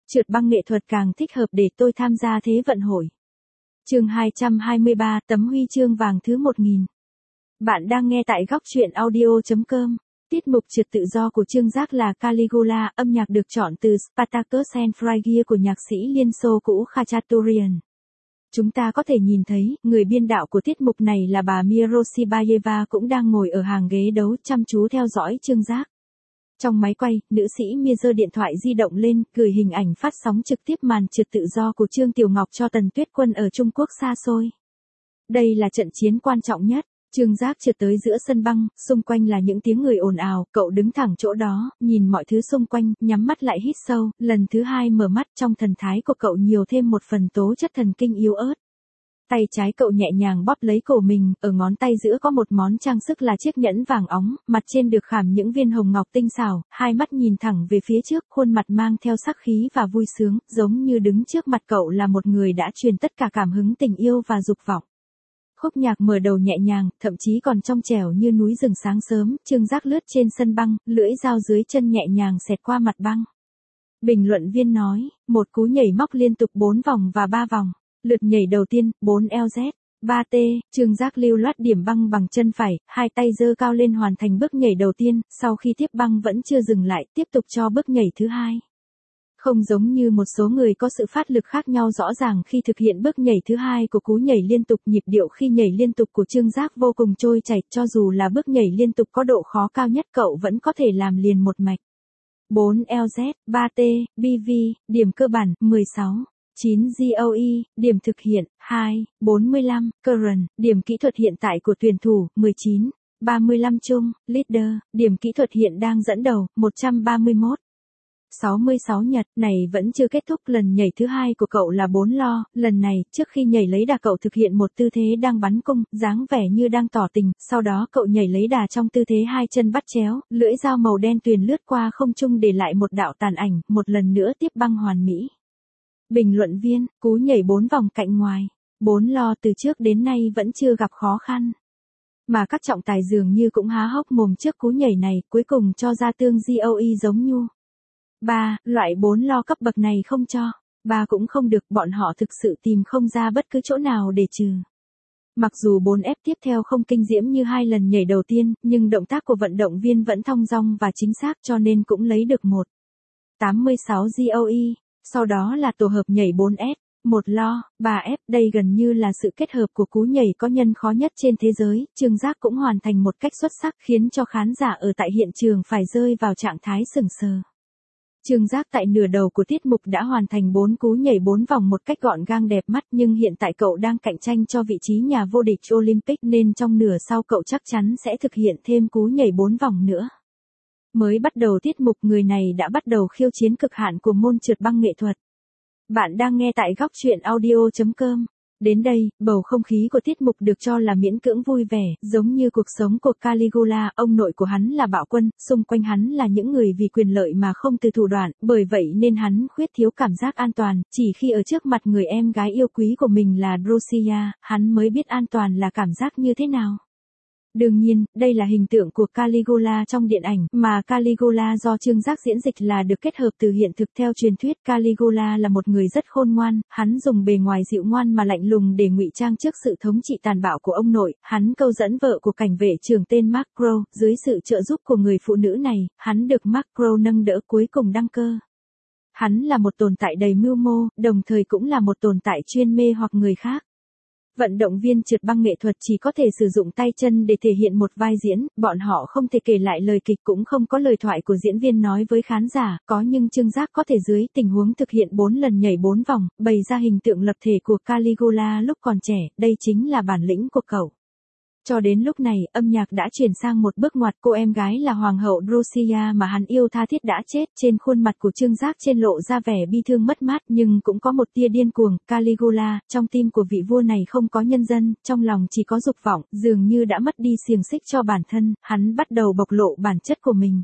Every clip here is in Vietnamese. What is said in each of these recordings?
trượt băng nghệ thuật càng thích hợp để tôi tham gia Thế vận hội. Chương 223, tấm huy chương vàng thứ 1000. Bạn đang nghe tại góc truyện audio.com. Tiết mục trượt tự do của Trương Giác là Caligula, âm nhạc được chọn từ Spartacus and Phrygia của nhạc sĩ Liên Xô cũ Khachaturian. Chúng ta có thể nhìn thấy, người biên đạo của tiết mục này là bà Mirosibayeva cũng đang ngồi ở hàng ghế đấu chăm chú theo dõi Trương Giác. Trong máy quay, nữ sĩ Mia giơ điện thoại di động lên, gửi hình ảnh phát sóng trực tiếp màn trượt tự do của Trương Tiểu Ngọc cho Tần Tuyết Quân ở Trung Quốc xa xôi. Đây là trận chiến quan trọng nhất. Trương Giác trượt tới giữa sân băng, xung quanh là những tiếng người ồn ào, cậu đứng thẳng chỗ đó, nhìn mọi thứ xung quanh, nhắm mắt lại hít sâu, lần thứ hai mở mắt, trong thần thái của cậu nhiều thêm một phần tố chất thần kinh yếu ớt. Tay trái cậu nhẹ nhàng bóp lấy cổ mình, ở ngón tay giữa có một món trang sức là chiếc nhẫn vàng óng, mặt trên được khảm những viên hồng ngọc tinh xảo, hai mắt nhìn thẳng về phía trước, khuôn mặt mang theo sắc khí và vui sướng, giống như đứng trước mặt cậu là một người đã truyền tất cả cảm hứng tình yêu và dục vọng. Khúc nhạc mở đầu nhẹ nhàng, thậm chí còn trong trẻo như núi rừng sáng sớm, Trương Giác lướt trên sân băng, lưỡi dao dưới chân nhẹ nhàng xẹt qua mặt băng. Bình luận viên nói, một cú nhảy móc liên tục 4 vòng và 3 vòng. Lượt nhảy đầu tiên, 4LZ, 3T, Trương Giác lưu loát điểm băng bằng chân phải, hai tay giơ cao lên hoàn thành bước nhảy đầu tiên, sau khi tiếp băng vẫn chưa dừng lại, tiếp tục cho bước nhảy thứ hai. Không giống như một số người có sự phát lực khác nhau rõ ràng khi thực hiện bước nhảy thứ hai của cú nhảy liên tục, nhịp điệu khi nhảy liên tục của Trương Giác vô cùng trôi chảy, cho dù là bước nhảy liên tục có độ khó cao nhất cậu vẫn có thể làm liền một mạch. 4LZ, 3T, BV, điểm cơ bản, 16. 9 GOE, điểm thực hiện, 2, 45, current, điểm kỹ thuật hiện tại của tuyển thủ, 19, 35 chung, leader, điểm kỹ thuật hiện đang dẫn đầu, 131. 66 nhật, này vẫn chưa kết thúc, lần nhảy thứ hai của cậu là 4 lo, lần này, trước khi nhảy lấy đà cậu thực hiện một tư thế đang bắn cung, dáng vẻ như đang tỏ tình, sau đó cậu nhảy lấy đà trong tư thế hai chân bắt chéo, lưỡi dao màu đen tuyền lướt qua không trung để lại một đạo tàn ảnh, một lần nữa tiếp băng hoàn mỹ. Bình luận viên, cú nhảy 4 vòng cạnh ngoài, 4 lo từ trước đến nay vẫn chưa gặp khó khăn. Mà các trọng tài dường như cũng há hốc mồm trước cú nhảy này, cuối cùng cho ra tương GOE giống nhu. 3, loại 4 lo cấp bậc này không cho. 3 cũng không được, bọn họ thực sự tìm không ra bất cứ chỗ nào để trừ. Mặc dù 4F tiếp theo không kinh diễm như hai lần nhảy đầu tiên, nhưng động tác của vận động viên vẫn thong dong và chính xác cho nên cũng lấy được 1. 86 GOE. Sau đó là tổ hợp nhảy 4S, 1 lo, 3F, đây gần như là sự kết hợp của cú nhảy có nhân khó nhất trên thế giới, Trương Giác cũng hoàn thành một cách xuất sắc khiến cho khán giả ở tại hiện trường phải rơi vào trạng thái sững sờ. Trương Giác tại nửa đầu của tiết mục đã hoàn thành 4 cú nhảy 4 vòng một cách gọn gàng đẹp mắt, nhưng hiện tại cậu đang cạnh tranh cho vị trí nhà vô địch Olympic nên trong nửa sau cậu chắc chắn sẽ thực hiện thêm cú nhảy 4 vòng nữa. Mới bắt đầu tiết mục, người này đã bắt đầu khiêu chiến cực hạn của môn trượt băng nghệ thuật. Bạn đang nghe tại góc truyện audio.com. Đến đây, bầu không khí của tiết mục được cho là miễn cưỡng vui vẻ, giống như cuộc sống của Caligula, ông nội của hắn là bạo quân, xung quanh hắn là những người vì quyền lợi mà không từ thủ đoạn, bởi vậy nên hắn khuyết thiếu cảm giác an toàn, chỉ khi ở trước mặt người em gái yêu quý của mình là Drusilla, hắn mới biết an toàn là cảm giác như thế nào. Đương nhiên, đây là hình tượng của Caligula trong điện ảnh, mà Caligula do Trương Giác diễn dịch là được kết hợp từ hiện thực. Theo truyền thuyết, Caligula là một người rất khôn ngoan, hắn dùng bề ngoài dịu ngoan mà lạnh lùng để ngụy trang trước sự thống trị tàn bạo của ông nội, hắn câu dẫn vợ của cảnh vệ trưởng tên Macro, dưới sự trợ giúp của người phụ nữ này, hắn được Macro nâng đỡ cuối cùng đăng cơ. Hắn là một tồn tại đầy mưu mô, đồng thời cũng là một tồn tại chuyên mê hoặc người khác. Vận động viên trượt băng nghệ thuật chỉ có thể sử dụng tay chân để thể hiện một vai diễn, bọn họ không thể kể lại lời kịch, cũng không có lời thoại của diễn viên nói với khán giả, có, nhưng Trương Giác có thể dưới tình huống thực hiện 4 lần nhảy 4 vòng, bày ra hình tượng lập thể của Caligula lúc còn trẻ, đây chính là bản lĩnh của cậu. Cho đến lúc này, âm nhạc đã chuyển sang một bước ngoặt, cô em gái là Hoàng hậu Drusilla mà hắn yêu tha thiết đã chết, trên khuôn mặt của Trương Giác trên lộ ra vẻ bi thương mất mát nhưng cũng có một tia điên cuồng. Caligula, trong tim của vị vua này không có nhân dân, trong lòng chỉ có dục vọng, dường như đã mất đi xiềng xích cho bản thân, hắn bắt đầu bộc lộ bản chất của mình.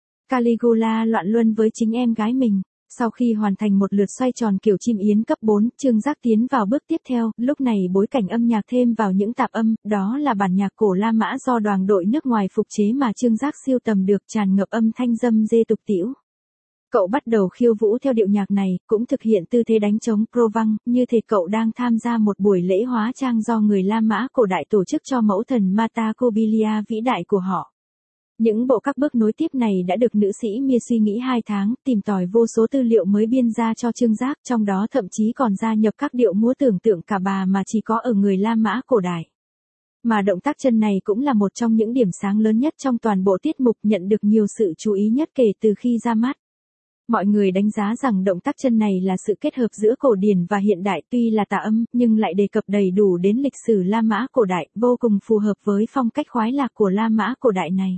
Caligula loạn luân với chính em gái mình. Sau khi hoàn thành một lượt xoay tròn kiểu chim yến cấp 4, Trương Giác tiến vào bước tiếp theo, lúc này bối cảnh âm nhạc thêm vào những tạp âm, đó là bản nhạc cổ La Mã do đoàn đội nước ngoài phục chế mà Trương Giác sưu tầm được, tràn ngập âm thanh râm rê tục tĩu. Cậu bắt đầu khiêu vũ theo điệu nhạc này, cũng thực hiện tư thế đánh trống Provang, như thể cậu đang tham gia một buổi lễ hóa trang do người La Mã cổ đại tổ chức cho mẫu thần Martha Corbilia vĩ đại của họ. Những bộ các bước nối tiếp này đã được nữ sĩ Mia suy nghĩ 2 tháng, tìm tòi vô số tư liệu mới biên ra cho Trương Giác, trong đó thậm chí còn gia nhập các điệu múa tưởng tượng cả bà mà chỉ có ở người La Mã cổ đại. Mà động tác chân này cũng là một trong những điểm sáng lớn nhất trong toàn bộ tiết mục, nhận được nhiều sự chú ý nhất kể từ khi ra mắt. Mọi người đánh giá rằng động tác chân này là sự kết hợp giữa cổ điển và hiện đại, tuy là tà âm, nhưng lại đề cập đầy đủ đến lịch sử La Mã cổ đại, vô cùng phù hợp với phong cách khoái lạc của La Mã cổ đại này.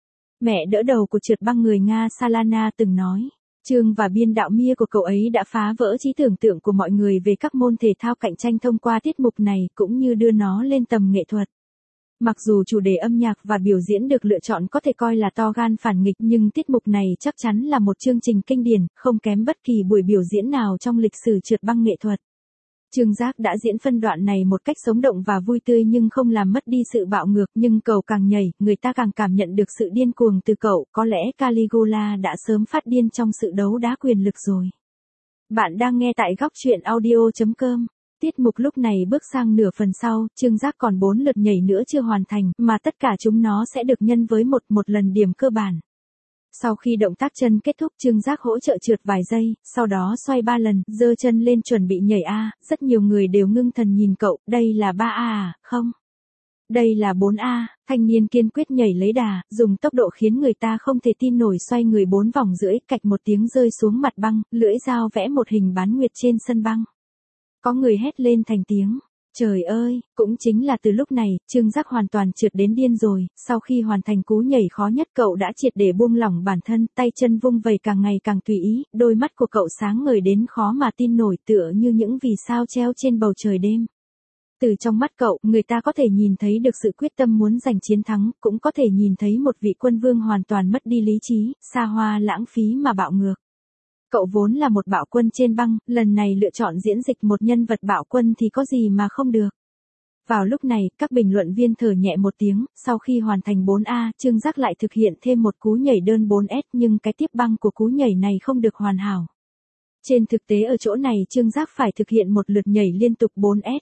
Mẹ đỡ đầu của trượt băng người Nga Salana từng nói, chương và biên đạo Mia của cậu ấy đã phá vỡ trí tưởng tượng của mọi người về các môn thể thao cạnh tranh thông qua tiết mục này, cũng như đưa nó lên tầm nghệ thuật. Mặc dù chủ đề âm nhạc và biểu diễn được lựa chọn có thể coi là to gan phản nghịch, nhưng tiết mục này chắc chắn là một chương trình kinh điển, không kém bất kỳ buổi biểu diễn nào trong lịch sử trượt băng nghệ thuật. Trương Giác đã diễn phân đoạn này một cách sống động và vui tươi nhưng không làm mất đi sự bạo ngược, nhưng cậu càng nhảy, người ta càng cảm nhận được sự điên cuồng từ cậu, có lẽ Caligula đã sớm phát điên trong sự đấu đá quyền lực rồi. Bạn đang nghe tại góc truyện audio.com. Tiết mục lúc này bước sang nửa phần sau, Trương Giác còn 4 lượt nhảy nữa chưa hoàn thành, mà tất cả chúng nó sẽ được nhân với một lần điểm cơ bản. Sau khi động tác chân kết thúc, Trương Giác hỗ trợ trượt vài giây, sau đó xoay 3 lần, giơ chân lên chuẩn bị nhảy A, rất nhiều người đều ngưng thần nhìn cậu, đây là 3A à, không? Đây là 4A, thanh niên kiên quyết nhảy lấy đà, dùng tốc độ khiến người ta không thể tin nổi, xoay người 4 vòng rưỡi, cạch một tiếng rơi xuống mặt băng, lưỡi dao vẽ một hình bán nguyệt trên sân băng. Có người hét lên thành tiếng. Trời ơi, cũng chính là từ lúc này, Trương Giác hoàn toàn trượt đến điên rồi, sau khi hoàn thành cú nhảy khó nhất cậu đã triệt để buông lỏng bản thân, tay chân vung vẩy càng ngày càng tùy ý, đôi mắt của cậu sáng ngời đến khó mà tin nổi, tựa như những vì sao treo trên bầu trời đêm. Từ trong mắt cậu, người ta có thể nhìn thấy được sự quyết tâm muốn giành chiến thắng, cũng có thể nhìn thấy một vị quân vương hoàn toàn mất đi lý trí, xa hoa lãng phí mà bạo ngược. Cậu vốn là một bạo quân trên băng, lần này lựa chọn diễn dịch một nhân vật bạo quân thì có gì mà không được. Vào lúc này, các bình luận viên thở nhẹ một tiếng, sau khi hoàn thành 4A, Trương Giác lại thực hiện thêm một cú nhảy đơn 4S, nhưng cái tiếp băng của cú nhảy này không được hoàn hảo. Trên thực tế ở chỗ này Trương Giác phải thực hiện một lượt nhảy liên tục 4S.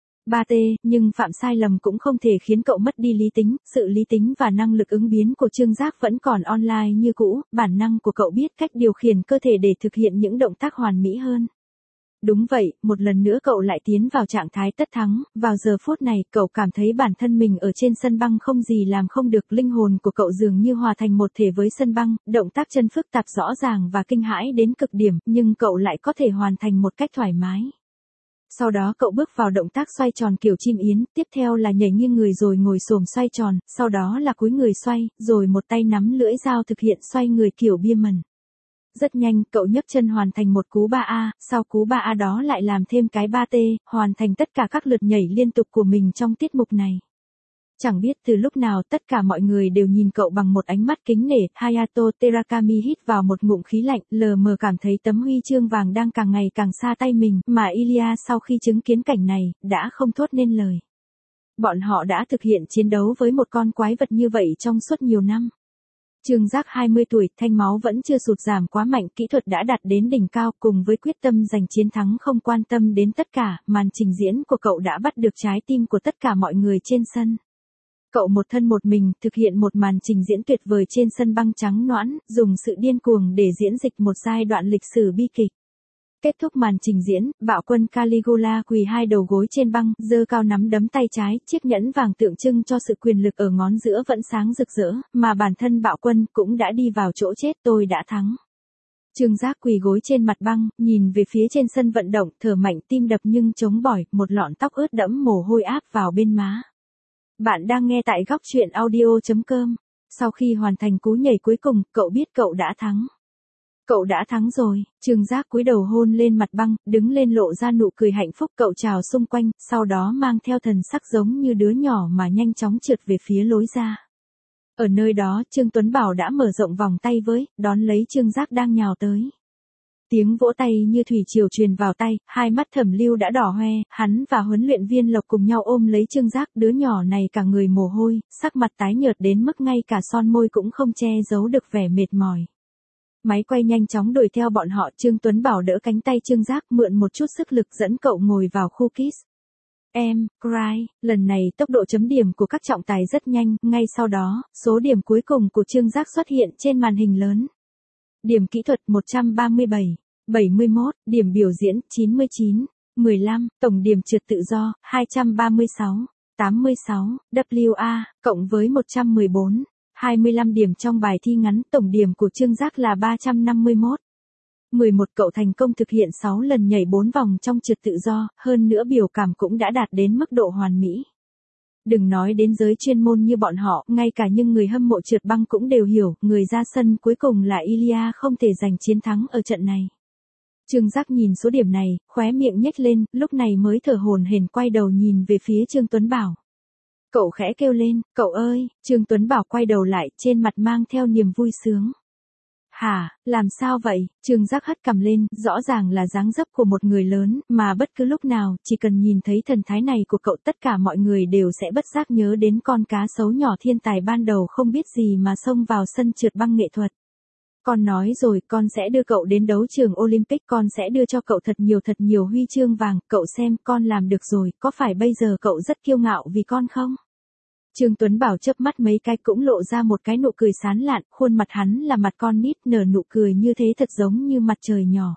3T, nhưng phạm sai lầm cũng không thể khiến cậu mất đi lý tính, sự lý tính và năng lực ứng biến của Trương Giác vẫn còn online như cũ, bản năng của cậu biết cách điều khiển cơ thể để thực hiện những động tác hoàn mỹ hơn. Đúng vậy, một lần nữa cậu lại tiến vào trạng thái tất thắng, vào giờ phút này cậu cảm thấy bản thân mình ở trên sân băng không gì làm không được, linh hồn của cậu dường như hòa thành một thể với sân băng, động tác chân phức tạp rõ ràng và kinh hãi đến cực điểm, nhưng cậu lại có thể hoàn thành một cách thoải mái. Sau đó cậu bước vào động tác xoay tròn kiểu chim yến, tiếp theo là nhảy nghiêng người rồi ngồi xổm xoay tròn, sau đó là cúi người xoay, rồi một tay nắm lưỡi dao thực hiện xoay người kiểu bia mần. Rất nhanh, cậu nhấc chân hoàn thành một cú 3A, sau cú 3A đó lại làm thêm cái 3T, hoàn thành tất cả các lượt nhảy liên tục của mình trong tiết mục này. Chẳng biết từ lúc nào tất cả mọi người đều nhìn cậu bằng một ánh mắt kính nể, Hayato Terakami hít vào một ngụm khí lạnh, lờ mờ cảm thấy tấm huy chương vàng đang càng ngày càng xa tay mình, mà Ilya sau khi chứng kiến cảnh này, đã không thốt nên lời. Bọn họ đã thực hiện chiến đấu với một con quái vật như vậy trong suốt nhiều năm. Trương Giác 20 tuổi, thanh máu vẫn chưa sụt giảm quá mạnh, kỹ thuật đã đạt đến đỉnh cao, cùng với quyết tâm giành chiến thắng không quan tâm đến tất cả, màn trình diễn của cậu đã bắt được trái tim của tất cả mọi người trên sân. Cậu một thân một mình, thực hiện một màn trình diễn tuyệt vời trên sân băng trắng nõn, dùng sự điên cuồng để diễn dịch một giai đoạn lịch sử bi kịch. Kết thúc màn trình diễn, bạo quân Caligula quỳ 2 đầu gối trên băng, giơ cao nắm đấm tay trái, chiếc nhẫn vàng tượng trưng cho sự quyền lực ở ngón giữa vẫn sáng rực rỡ, mà bản thân bạo quân cũng đã đi vào chỗ chết, tôi đã thắng. Trương Giác quỳ gối trên mặt băng, nhìn về phía trên sân vận động, thở mạnh, tim đập nhưng chống bỏi, một lọn tóc ướt đẫm mồ hôi áp vào bên má. Bạn đang nghe tại góc truyện audio.com. Sau khi hoàn thành cú nhảy cuối cùng, cậu biết cậu đã thắng. Cậu đã thắng rồi, Trương Giác cúi đầu hôn lên mặt băng, đứng lên lộ ra nụ cười hạnh phúc, cậu chào xung quanh, sau đó mang theo thần sắc giống như đứa nhỏ mà nhanh chóng trượt về phía lối ra. Ở nơi đó, Trương Tuấn Bảo đã mở rộng vòng tay với, đón lấy Trương Giác đang nhào tới. Tiếng vỗ tay như thủy triều truyền vào tay, hai mắt Thẩm Lưu đã đỏ hoe, hắn và huấn luyện viên Lộc cùng nhau ôm lấy Trương Giác, đứa nhỏ này cả người mồ hôi, sắc mặt tái nhợt đến mức ngay cả son môi cũng không che giấu được vẻ mệt mỏi. Máy quay nhanh chóng đuổi theo bọn họ, Trương Tuấn Bảo đỡ cánh tay Trương Giác mượn một chút sức lực dẫn cậu ngồi vào khu kiss. Cry, lần này tốc độ chấm điểm của các trọng tài rất nhanh, ngay sau đó, số điểm cuối cùng của Trương Giác xuất hiện trên màn hình lớn. Điểm kỹ thuật 137, 71, điểm biểu diễn 99, 15, tổng điểm trượt tự do 236, 86, WA, cộng với 114, 25 điểm trong bài thi ngắn, tổng điểm của Trương Giác là 351. 11 cậu thành công thực hiện 6 lần nhảy 4 vòng trong trượt tự do, hơn nữa biểu cảm cũng đã đạt đến mức độ hoàn mỹ. Đừng nói đến giới chuyên môn như bọn họ, ngay cả những người hâm mộ trượt băng cũng đều hiểu, người ra sân cuối cùng là Ilya không thể giành chiến thắng ở trận này. Trương Giác nhìn số điểm này, khóe miệng nhếch lên, lúc này mới thở hổn hển quay đầu nhìn về phía Trương Tuấn Bảo. Cậu khẽ kêu lên, cậu ơi, Trương Tuấn Bảo quay đầu lại, trên mặt mang theo niềm vui sướng. Hả, làm sao vậy? Trương Giác hất cằm lên, rõ ràng là dáng dấp của một người lớn, mà bất cứ lúc nào, chỉ cần nhìn thấy thần thái này của cậu tất cả mọi người đều sẽ bất giác nhớ đến con cá sấu nhỏ thiên tài ban đầu không biết gì mà xông vào sân trượt băng nghệ thuật. Con nói rồi, con sẽ đưa cậu đến đấu trường Olympic, con sẽ đưa cho cậu thật nhiều huy chương vàng, cậu xem, con làm được rồi, có phải bây giờ cậu rất kiêu ngạo vì con không? Trương Tuấn Bảo chớp mắt mấy cái cũng lộ ra một cái nụ cười sán lạn, khuôn mặt hắn là mặt con nít nở nụ cười như thế thật giống như mặt trời nhỏ.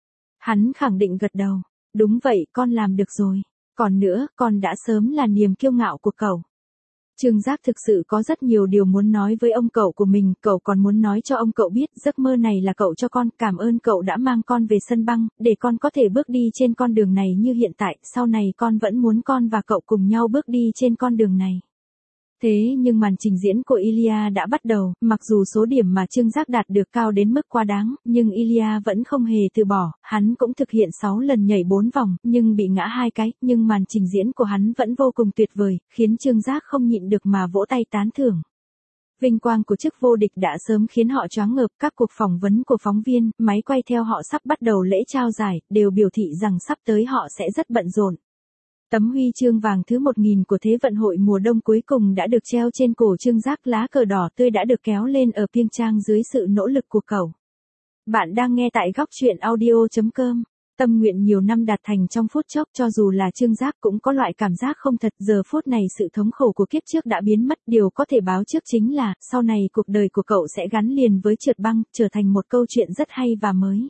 Hắn khẳng định gật đầu, đúng vậy, con làm được rồi. Còn nữa, con đã sớm là niềm kiêu ngạo của cậu. Trương Giác thực sự có rất nhiều điều muốn nói với ông cậu của mình, cậu còn muốn nói cho ông cậu biết giấc mơ này là cậu cho con, cảm ơn cậu đã mang con về sân băng, để con có thể bước đi trên con đường này như hiện tại, sau này con vẫn muốn con và cậu cùng nhau bước đi trên con đường này. Thế nhưng màn trình diễn của Ilya đã bắt đầu, mặc dù số điểm mà Trương Giác đạt được cao đến mức quá đáng, nhưng Ilya vẫn không hề từ bỏ, hắn cũng thực hiện 6 lần nhảy 4 vòng, nhưng bị ngã 2 cái, nhưng màn trình diễn của hắn vẫn vô cùng tuyệt vời, khiến Trương Giác không nhịn được mà vỗ tay tán thưởng. Vinh quang của chức vô địch đã sớm khiến họ choáng ngợp, các cuộc phỏng vấn của phóng viên, máy quay theo họ sắp bắt đầu lễ trao giải, đều biểu thị rằng sắp tới họ sẽ rất bận rộn. Tấm huy chương vàng thứ 1000 của Thế vận hội mùa đông cuối cùng đã được treo trên cổ Trương Giác, lá cờ đỏ tươi đã được kéo lên ở Pyeongchang dưới sự nỗ lực của cậu. Bạn đang nghe tại góc truyện audio.com. Tâm nguyện nhiều năm đạt thành trong phút chốc, cho dù là Trương Giác cũng có loại cảm giác không thật, giờ phút này sự thống khổ của kiếp trước đã biến mất, điều có thể báo trước chính là, sau này cuộc đời của cậu sẽ gắn liền với trượt băng, trở thành một câu chuyện rất hay và mới.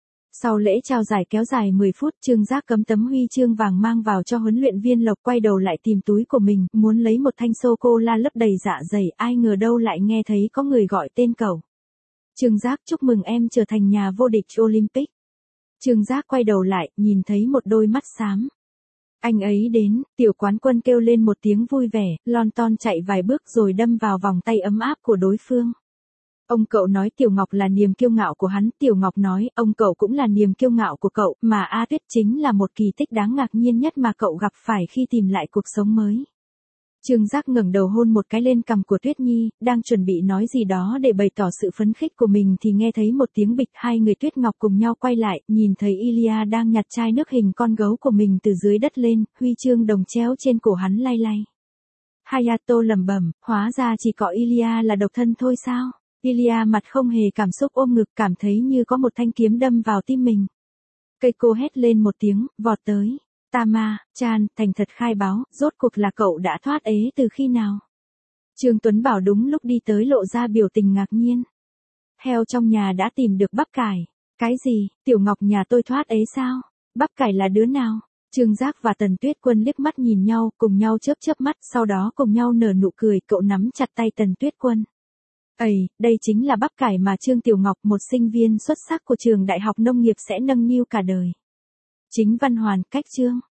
Sau lễ trao giải kéo dài 10 phút, Trương Giác cắm tấm huy chương vàng mang vào cho huấn luyện viên Lộc, quay đầu lại tìm túi của mình, muốn lấy một thanh sô-cô-la lấp đầy dạ dày, ai ngờ đâu lại nghe thấy có người gọi tên cậu. Trương Giác, chúc mừng em trở thành nhà vô địch Olympic. Trương Giác quay đầu lại, nhìn thấy một đôi mắt xám. Anh ấy đến, tiểu quán quân kêu lên một tiếng vui vẻ, lon ton chạy vài bước rồi đâm vào vòng tay ấm áp của đối phương. Ông cậu nói Tiểu Ngọc là niềm kiêu ngạo của hắn, Tiểu Ngọc nói ông cậu cũng là niềm kiêu ngạo của cậu, mà A Tuyết chính là một kỳ tích đáng ngạc nhiên nhất mà cậu gặp phải khi tìm lại cuộc sống mới. Trương Giác ngẩng đầu hôn một cái lên cằm của Tuyết Nhi, đang chuẩn bị nói gì đó để bày tỏ sự phấn khích của mình thì nghe thấy một tiếng bịch, hai người Tuyết Ngọc cùng nhau quay lại, nhìn thấy Ilya đang nhặt chai nước hình con gấu của mình từ dưới đất lên, huy chương đồng treo trên cổ hắn lay lay. Hayato lẩm bẩm, hóa ra chỉ có Ilya là độc thân thôi sao? Ilya mặt không hề cảm xúc ôm ngực, cảm thấy như có một thanh kiếm đâm vào tim mình. Keiko hét lên một tiếng, vọt tới. Tama-chan, thành thật khai báo, rốt cuộc là cậu đã thoát ế từ khi nào? Trương Tuấn Bảo đúng lúc đi tới lộ ra biểu tình ngạc nhiên. Heo trong nhà đã tìm được bắp cải. Cái gì, Tiểu Ngọc nhà tôi thoát ế sao? Bắp cải là đứa nào? Trương Giác và Tần Tuyết Quân liếc mắt nhìn nhau, cùng nhau chớp mắt, sau đó cùng nhau nở nụ cười, cậu nắm chặt tay Tần Tuyết Quân. Ây, đây chính là bắp cải mà Trương Tiểu Ngọc, một sinh viên xuất sắc của trường Đại học Nông nghiệp sẽ nâng niu cả đời. Chính văn hoàn, cách chương.